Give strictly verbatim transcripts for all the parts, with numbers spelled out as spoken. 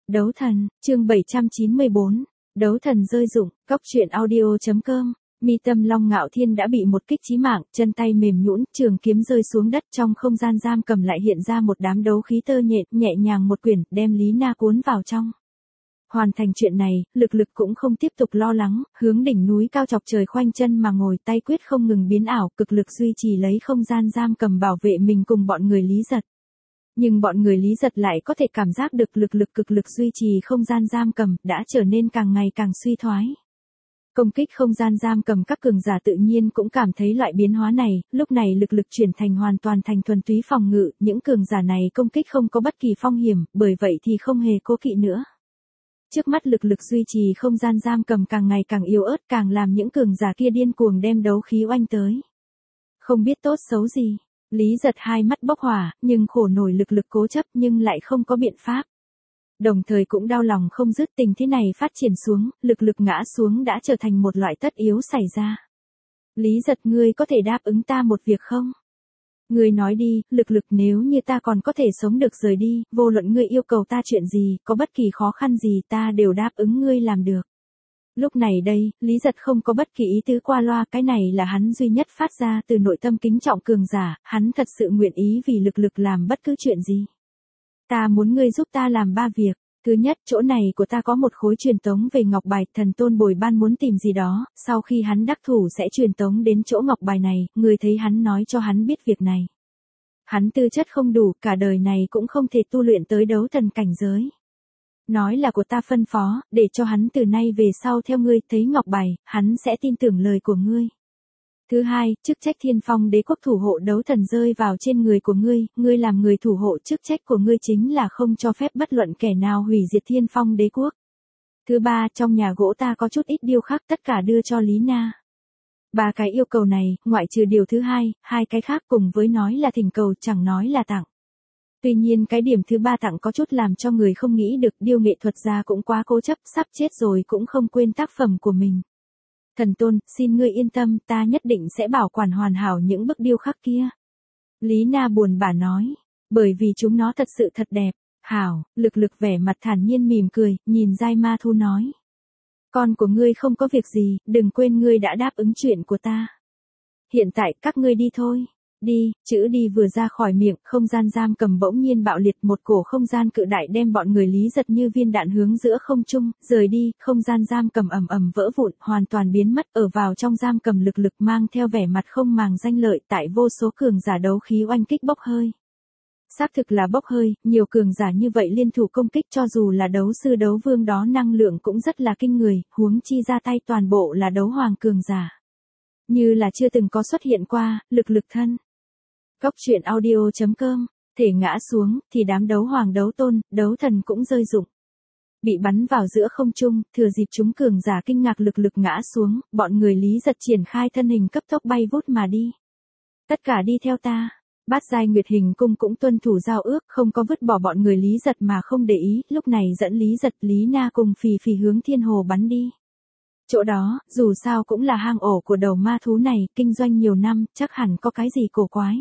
Đấu thần, chương bảy trăm chín mươi bốn, đấu thần rơi rụng, cóc truyện audio.com, mi tâm Long Ngạo Thiên đã bị một kích chí mạng, chân tay mềm nhũn, trường kiếm rơi xuống đất, trong không gian giam cầm lại hiện ra một đám đấu khí tơ nhện, nhẹ nhàng một quyển, đem Lý Na cuốn vào trong. Hoàn thành chuyện này, lực lực cũng không tiếp tục lo lắng, hướng đỉnh núi cao chọc trời khoanh chân mà ngồi, tay quyết không ngừng biến ảo, cực lực duy trì lấy không gian giam cầm bảo vệ mình cùng bọn người Lý Giật. Nhưng bọn người Lý Giật lại có thể cảm giác được lực lực cực lực duy trì không gian giam cầm, đã trở nên càng ngày càng suy thoái. Công kích không gian giam cầm các cường giả tự nhiên cũng cảm thấy loại biến hóa này, lúc này lực lực chuyển thành hoàn toàn thành thuần túy phòng ngự, những cường giả này công kích không có bất kỳ phong hiểm, bởi vậy thì không hề cố kỵ nữa. Trước mắt lực lực duy trì không gian giam cầm càng ngày càng yếu ớt, càng làm những cường giả kia điên cuồng đem đấu khí oanh tới. Không biết tốt xấu gì, Lý Giật hai mắt bốc hỏa, nhưng khổ nổi lực lực cố chấp nhưng lại không có biện pháp. Đồng thời cũng đau lòng không dứt, tình thế này phát triển xuống, lực lực ngã xuống đã trở thành một loại tất yếu xảy ra. Lý Giật, ngươi có thể đáp ứng ta một việc không? Ngươi nói đi, lực lực, nếu như ta còn có thể sống được rời đi, vô luận ngươi yêu cầu ta chuyện gì, có bất kỳ khó khăn gì ta đều đáp ứng ngươi làm được. Lúc này đây, Lý Giật không có bất kỳ ý tứ qua loa, cái này là hắn duy nhất phát ra từ nội tâm kính trọng cường giả, hắn thật sự nguyện ý vì lực lực làm bất cứ chuyện gì. Ta muốn ngươi giúp ta làm ba việc. Thứ nhất, chỗ này của ta có một khối truyền tống về ngọc bài, thần tôn bồi ban muốn tìm gì đó, sau khi hắn đắc thủ sẽ truyền tống đến chỗ ngọc bài này, ngươi thấy hắn nói cho hắn biết việc này. Hắn tư chất không đủ, cả đời này cũng không thể tu luyện tới đấu thần cảnh giới. Nói là của ta phân phó, để cho hắn từ nay về sau theo ngươi, thấy ngọc bài, hắn sẽ tin tưởng lời của ngươi. Thứ hai, chức trách Thiên Phong Đế quốc thủ hộ đấu thần rơi vào trên người của ngươi, ngươi làm người thủ hộ, chức trách của ngươi chính là không cho phép bất luận kẻ nào hủy diệt Thiên Phong Đế quốc. Thứ ba, trong nhà gỗ ta có chút ít điêu khắc, tất cả đưa cho Lý Na. Ba cái yêu cầu này, ngoại trừ điều thứ hai, hai cái khác cùng với nói là thỉnh cầu, chẳng nói là tặng. Tuy nhiên cái điểm thứ ba tặng có chút làm cho người không nghĩ được, điêu nghệ thuật gia cũng quá cố chấp, sắp chết rồi cũng không quên tác phẩm của mình. Thần tôn, xin ngươi yên tâm, ta nhất định sẽ bảo quản hoàn hảo những bức điêu khắc kia. Lý Na buồn bã nói, bởi vì chúng nó thật sự thật đẹp. Hảo, lực lực vẻ mặt thản nhiên mỉm cười, nhìn Giai Ma Thú nói. Con của ngươi không có việc gì, đừng quên ngươi đã đáp ứng chuyện của ta. Hiện tại các ngươi đi thôi. Đi, chữ đi vừa ra khỏi miệng, không gian giam cầm bỗng nhiên bạo liệt, một cổ không gian cự đại đem bọn người Lý Giật như viên đạn hướng giữa không trung, rời đi, không gian giam cầm ầm ầm vỡ vụn, hoàn toàn biến mất, ở vào trong giam cầm lực lực mang theo vẻ mặt không màng danh lợi, tại vô số cường giả đấu khí oanh kích bốc hơi. Xác thực là bốc hơi, nhiều cường giả như vậy liên thủ công kích cho dù là đấu sư đấu vương đó năng lượng cũng rất là kinh người, huống chi ra tay toàn bộ là đấu hoàng cường giả. Như là chưa từng có xuất hiện qua, lực lực thân. Cóc truyện audio.com, thể ngã xuống, thì đám đấu hoàng đấu tôn, đấu thần cũng rơi rụng. Bị bắn vào giữa không trung, thừa dịp chúng cường giả kinh ngạc lực lực ngã xuống, bọn người Lý Giật triển khai thân hình cấp tốc bay vút mà đi. Tất cả đi theo ta. Bát giai Nguyệt Hình Cung cũng tuân thủ giao ước, không có vứt bỏ bọn người Lý Giật mà không để ý, lúc này dẫn Lý Giật, Lý Na cùng Phì Phì hướng thiên hồ bắn đi. Chỗ đó, dù sao cũng là hang ổ của đầu ma thú này, kinh doanh nhiều năm, chắc hẳn có cái gì cổ quái.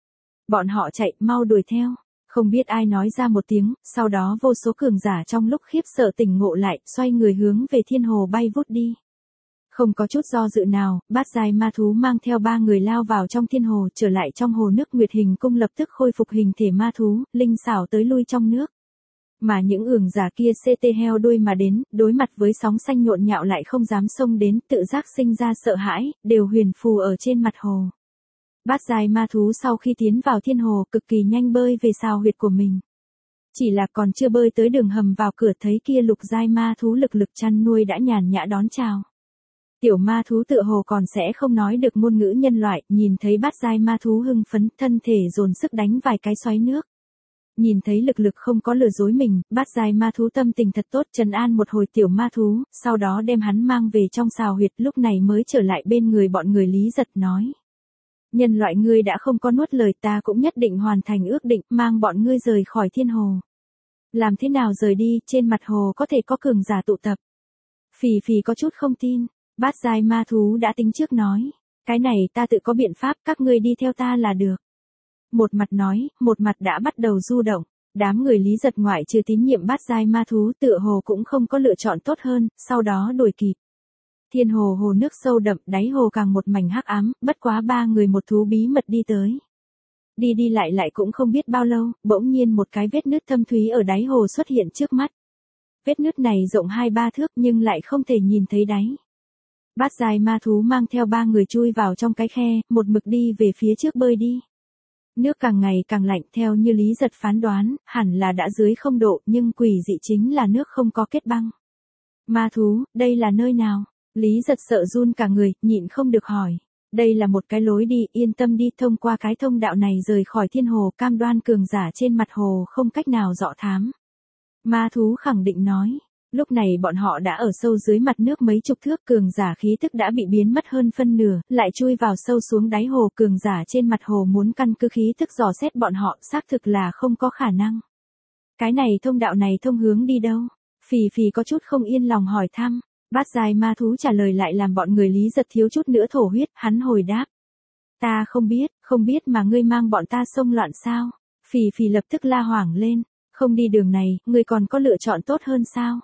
Bọn họ chạy, mau đuổi theo. Không biết ai nói ra một tiếng, sau đó vô số cường giả trong lúc khiếp sợ tỉnh ngộ lại, xoay người hướng về thiên hồ bay vút đi. Không có chút do dự nào, bát giai ma thú mang theo ba người lao vào trong thiên hồ, trở lại trong hồ nước. Nguyệt Hình Cung lập tức khôi phục hình thể ma thú, linh xảo tới lui trong nước. Mà những ưởng giả kia xê tê heo đuôi mà đến, đối mặt với sóng xanh nhộn nhạo lại không dám xông đến, tự giác sinh ra sợ hãi, đều huyền phù ở trên mặt hồ. Bát giai ma thú sau khi tiến vào thiên hồ cực kỳ nhanh bơi về sào huyệt của mình. Chỉ là còn chưa bơi tới đường hầm vào cửa thấy kia lục giai ma thú lực lực chăn nuôi đã nhàn nhã đón chào. Tiểu ma thú tựa hồ còn sẽ không nói được ngôn ngữ nhân loại, nhìn thấy bát giai ma thú hưng phấn, thân thể dồn sức đánh vài cái xoáy nước. Nhìn thấy lực lực không có lừa dối mình, bát giai ma thú tâm tình thật tốt, trấn an một hồi tiểu ma thú, sau đó đem hắn mang về trong sào huyệt, lúc này mới trở lại bên người bọn người Lý Giật nói. Nhân loại ngươi đã không có nuốt lời, ta cũng nhất định hoàn thành ước định, mang bọn ngươi rời khỏi thiên hồ. Làm thế nào rời đi, trên mặt hồ có thể có cường giả tụ tập. Phì Phì có chút không tin, bát giai ma thú đã tính trước nói. Cái này ta tự có biện pháp, các ngươi đi theo ta là được. Một mặt nói, một mặt đã bắt đầu du động. Đám người Lý Giật ngoại trừ tín nhiệm bát giai ma thú tựa hồ cũng không có lựa chọn tốt hơn, sau đó đuổi kịp. Thiên hồ hồ nước sâu đậm, đáy hồ càng một mảnh hắc ám, bất quá ba người một thú bí mật đi tới. Đi đi lại lại cũng không biết bao lâu, bỗng nhiên một cái vết nứt thâm thúy ở đáy hồ xuất hiện trước mắt. Vết nứt này rộng hai ba thước nhưng lại không thể nhìn thấy đáy. Bát giai ma thú mang theo ba người chui vào trong cái khe, một mực đi về phía trước bơi đi. Nước càng ngày càng lạnh, theo như Lý Giật phán đoán, hẳn là đã dưới không độ, nhưng quỷ dị chính là nước không có kết băng. Ma thú, đây là nơi nào? Lý Giật sợ run cả người, nhịn không được hỏi. Đây là một cái lối đi, yên tâm đi, thông qua cái thông đạo này rời khỏi thiên hồ, cam đoan cường giả trên mặt hồ không cách nào dọ thám. Ma thú khẳng định nói. Lúc này bọn họ đã ở sâu dưới mặt nước mấy chục thước, cường giả khí tức đã bị biến mất hơn phân nửa, lại chui vào sâu xuống đáy hồ, cường giả trên mặt hồ muốn căn cứ khí tức dò xét bọn họ, xác thực là không có khả năng. Cái này thông đạo này thông hướng đi đâu? Phì phì có chút không yên lòng hỏi thăm. Bát giai ma thú trả lời lại làm bọn người Lý Giật thiếu chút nữa thổ huyết, hắn hồi đáp. Ta không biết, không biết mà ngươi mang bọn ta xông loạn sao? Phì phì lập tức la hoảng lên, không đi đường này, ngươi còn có lựa chọn tốt hơn sao?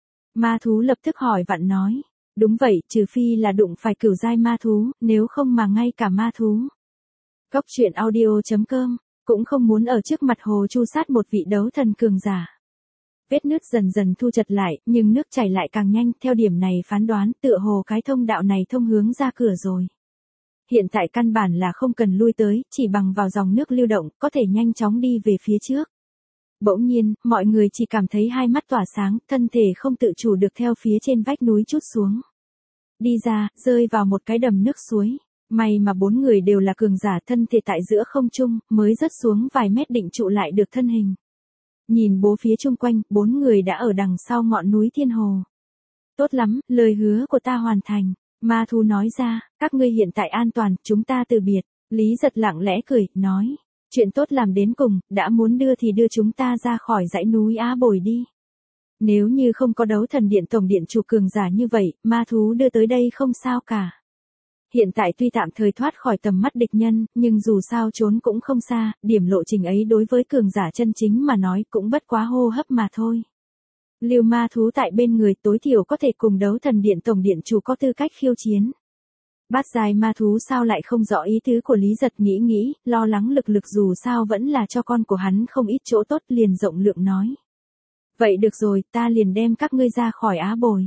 Ma thú lập tức hỏi vặn nói. Đúng vậy, trừ phi là đụng phải cửu giai ma thú, nếu không mà ngay cả ma thú. Cốc truyện audio chấm com, cũng không muốn ở trước mặt hồ chu sát một vị đấu thần cường giả. Vết nứt dần dần thu chật lại, nhưng nước chảy lại càng nhanh, theo điểm này phán đoán tựa hồ cái thông đạo này thông hướng ra cửa rồi. Hiện tại căn bản là không cần lui tới, chỉ bằng vào dòng nước lưu động, có thể nhanh chóng đi về phía trước. Bỗng nhiên, mọi người chỉ cảm thấy hai mắt tỏa sáng, thân thể không tự chủ được theo phía trên vách núi trút xuống. Đi ra, rơi vào một cái đầm nước suối. May mà bốn người đều là cường giả, thân thể tại giữa không trung, mới rớt xuống vài mét định trụ lại được thân hình. Nhìn bố phía chung quanh, bốn người đã ở đằng sau ngọn núi thiên hồ. Tốt lắm, lời hứa của ta hoàn thành. Ma thú nói ra, các ngươi hiện tại an toàn, chúng ta từ biệt. Lý Giật lặng lẽ cười, nói. Chuyện tốt làm đến cùng, đã muốn đưa thì đưa chúng ta ra khỏi dãy núi Á Bồi đi. Nếu như không có đấu thần điện tổng điện chủ cường giả như vậy, ma thú đưa tới đây không sao cả. Hiện tại tuy tạm thời thoát khỏi tầm mắt địch nhân, nhưng dù sao trốn cũng không xa, điểm lộ trình ấy đối với cường giả chân chính mà nói cũng bất quá hô hấp mà thôi. Lưu ma thú tại bên người tối thiểu có thể cùng đấu thần điện tổng điện chủ có tư cách khiêu chiến. Bát giai ma thú sao lại không rõ ý tứ của Lý Giật, nghĩ nghĩ, lo lắng lực lực dù sao vẫn là cho con của hắn không ít chỗ tốt, liền rộng lượng nói. Vậy được rồi, ta liền đem các ngươi ra khỏi Á Bồi.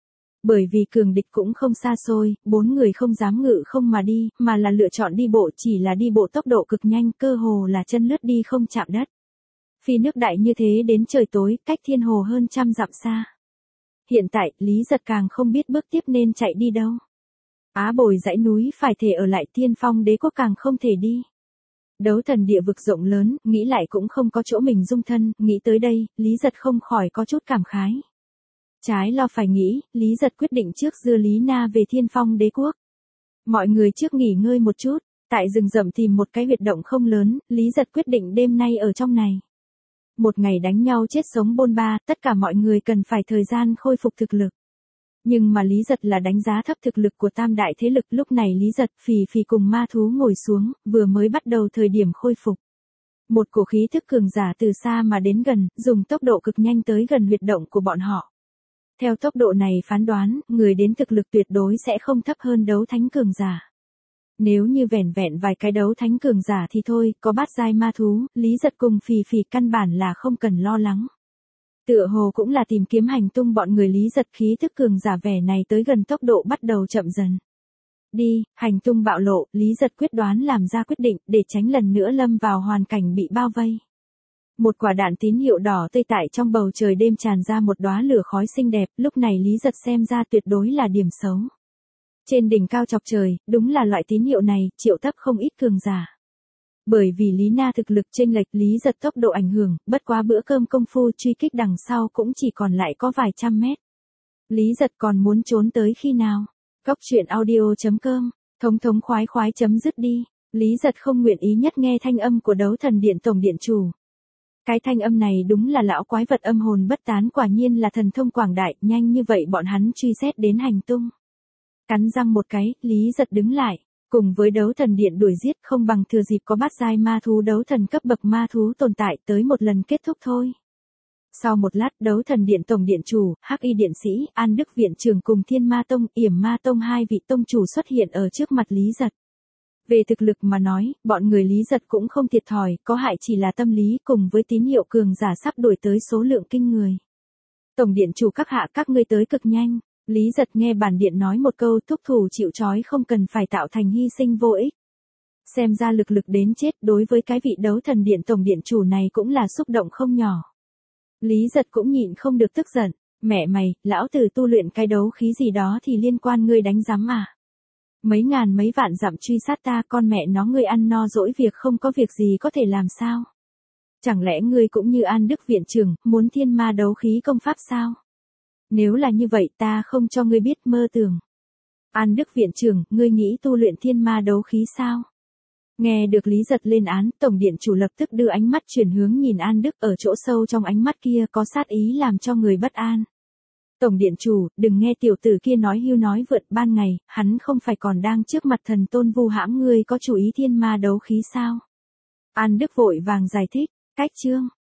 Bởi vì cường địch cũng không xa xôi, bốn người không dám ngự không mà đi, mà là lựa chọn đi bộ, chỉ là đi bộ tốc độ cực nhanh, cơ hồ là chân lướt đi không chạm đất. Phi nước đại như thế đến trời tối, cách thiên hồ hơn trăm dặm xa. Hiện tại, Lý Giật càng không biết bước tiếp nên chạy đi đâu. Á Bồi dãy núi phải thể ở lại, Tiên Phong đế quốc càng không thể đi. Đấu thần địa vực rộng lớn, nghĩ lại cũng không có chỗ mình dung thân, nghĩ tới đây, Lý Giật không khỏi có chút cảm khái. Trái lo phải nghĩ, Lý Giật quyết định trước đưa Lý Na về Thiên Phong đế quốc. Mọi người trước nghỉ ngơi một chút, tại rừng rậm tìm một cái huyệt động không lớn, Lý Giật quyết định đêm nay ở trong này. Một ngày đánh nhau chết sống bôn ba, tất cả mọi người cần phải thời gian khôi phục thực lực. Nhưng mà Lý Giật là đánh giá thấp thực lực của tam đại thế lực, lúc này Lý Giật phì phì cùng ma thú ngồi xuống, vừa mới bắt đầu thời điểm khôi phục. Một cổ khí thức cường giả từ xa mà đến gần, dùng tốc độ cực nhanh tới gần huyệt động của bọn họ. Theo tốc độ này phán đoán, người đến thực lực tuyệt đối sẽ không thấp hơn đấu thánh cường giả. Nếu như vẻn vẹn vài cái đấu thánh cường giả thì thôi, có bát giai ma thú, Lý Giật cùng phì phì căn bản là không cần lo lắng. Tựa hồ cũng là tìm kiếm hành tung bọn người Lý Giật, khí thức cường giả vẻ này tới gần tốc độ bắt đầu chậm dần. Đi, hành tung bạo lộ, Lý Giật quyết đoán làm ra quyết định để tránh lần nữa lâm vào hoàn cảnh bị bao vây. Một quả đạn tín hiệu đỏ tươi tại trong bầu trời đêm tràn ra một đóa lửa khói xinh đẹp, lúc này Lý Giật xem ra tuyệt đối là điểm xấu. Trên đỉnh cao chọc trời, đúng là loại tín hiệu này, triệu tập không ít cường giả. Bởi vì Lý Na thực lực chênh lệch, Lý Giật tốc độ ảnh hưởng, bất quá bữa cơm công phu truy kích đằng sau cũng chỉ còn lại có vài trăm mét. Lý Giật còn muốn trốn tới khi nào? Cốc truyện audio chấm com, thống thống khoái khoái chấm dứt đi. Lý Giật không nguyện ý nhất nghe thanh âm của đấu thần điện tổng điện chủ. Cái thanh âm này đúng là lão quái vật âm hồn bất tán, quả nhiên là thần thông quảng đại, nhanh như vậy bọn hắn truy xét đến hành tung. Cắn răng một cái, Lý Giật đứng lại. Cùng với đấu thần điện đuổi giết không bằng thừa dịp có bát giai ma thú đấu thần cấp bậc ma thú tồn tại tới một lần kết thúc thôi. Sau một lát đấu thần điện tổng điện chủ, Hắc Y điện sĩ, An Đức viện trưởng cùng Thiên Ma Tông, Yểm Ma Tông hai vị tông chủ xuất hiện ở trước mặt Lý Giật. Về thực lực mà nói, bọn người Lý Giật cũng không thiệt thòi, có hại chỉ là tâm lý cùng với tín hiệu cường giả sắp đổi tới số lượng kinh người. Tổng điện chủ các hạ các ngươi tới cực nhanh. Lý Giật nghe bản điện nói một câu thúc thủ chịu trói không cần phải tạo thành hy sinh vô ích. Xem ra lực lực đến chết đối với cái vị đấu thần điện tổng điện chủ này cũng là xúc động không nhỏ. Lý Giật cũng nhịn không được tức giận, mẹ mày, lão tử tu luyện cái đấu khí gì đó thì liên quan ngươi đánh giám à. Mấy ngàn mấy vạn dặm truy sát ta con mẹ nó ngươi ăn no dỗi việc không có việc gì có thể làm sao. Chẳng lẽ ngươi cũng như An Đức viện trưởng, muốn thiên ma đấu khí công pháp sao? Nếu là như vậy ta không cho ngươi biết mơ tưởng. An Đức viện trưởng, ngươi nghĩ tu luyện thiên ma đấu khí sao? Nghe được Lý Giật lên án, tổng điện chủ lập tức đưa ánh mắt chuyển hướng nhìn An Đức, ở chỗ sâu trong ánh mắt kia có sát ý làm cho người bất an. Tổng điện chủ, đừng nghe tiểu tử kia nói hưu nói vượt, ban ngày, hắn không phải còn đang trước mặt thần tôn vu hãm ngươi có chủ ý thiên ma đấu khí sao? An Đức vội vàng giải thích, cách chương.